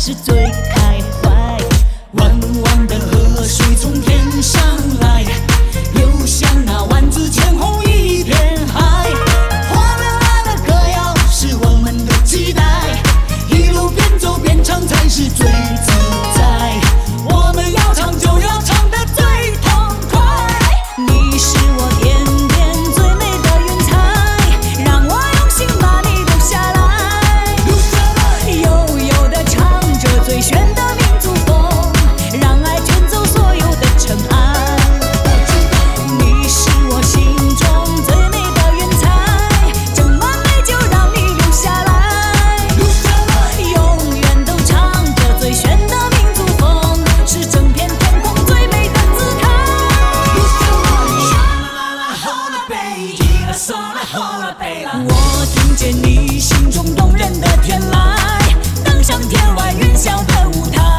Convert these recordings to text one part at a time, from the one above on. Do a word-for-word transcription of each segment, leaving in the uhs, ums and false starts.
是最开怀。弯弯的河水从天上来，流向那万紫千红一片海。我们来了歌谣是我们的期待，一路边走边唱才是最自在。我们要唱就要唱得最痛快。你是我天边最美的云彩，让我用心把你留下来。悠悠地唱着最炫的民族风，让爱卷走所有的尘埃。你是我心中最美的云彩，整晚美就让你留下来。永远都唱着最炫的民族风，是整片天空最美的姿态。我听见你心中动人的天籁，登上天外云霄的舞台。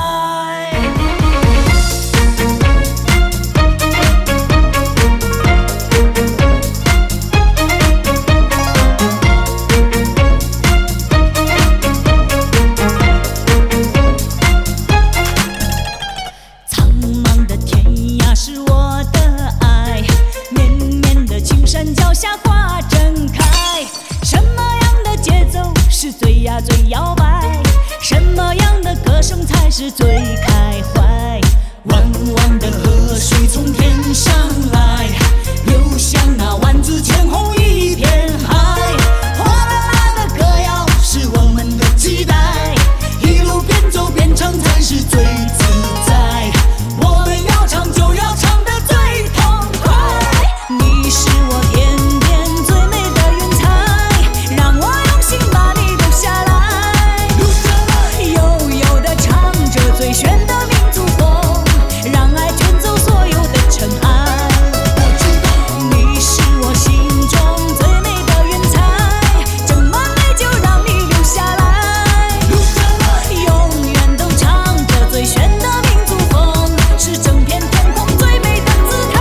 苍茫的天涯是我的爱，绵绵的青山脚下花正开。什么样的节奏是最呀最摇摆？什么样的歌声才是最开怀？弯弯的河水从天上来，流向那万紫千红一片海。我们来了歌谣是我们的期待，一路边走边唱才是最自在。我们要唱就要唱得最痛快。你是我天边最美的云彩，让我用心把你留下来。悠悠地唱着最炫的民族风，让爱卷走所有的尘埃。你是我心中最美的云彩，整晚美就让你留下来。永远都唱着最炫的民族风，是整片天空最美的姿态。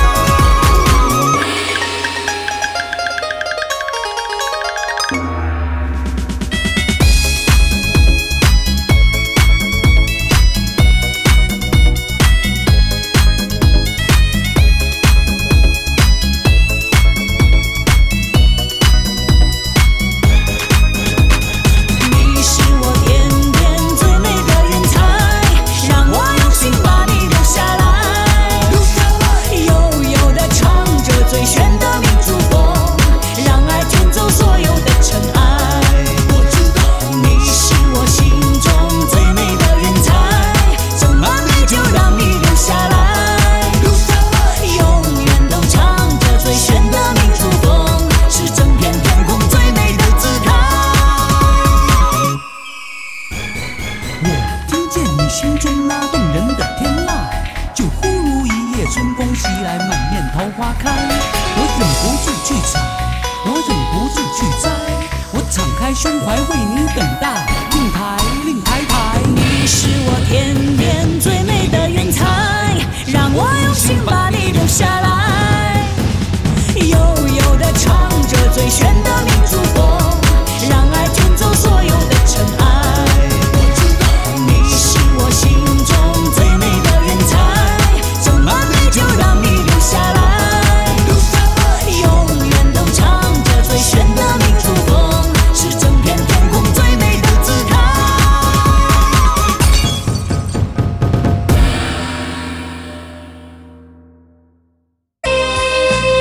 你是我天边最美的云彩，让我用心把你留下来。悠悠地唱着最炫的民族风，让爱卷走所有的尘埃。你是我心中最美的云彩，整晚美就让你留下来。永远都唱着最炫的民族风，是整片天空最美的姿态。 我听见你心中那动人的天籁，就忽如一夜春风袭来，满面桃花开。我忍不住去采，我忍不住去摘，我敞开胸怀为你等待，令台令台台。 你是我天边最美的云彩，让我用心把你留下来。悠悠地唱着最炫的民族风，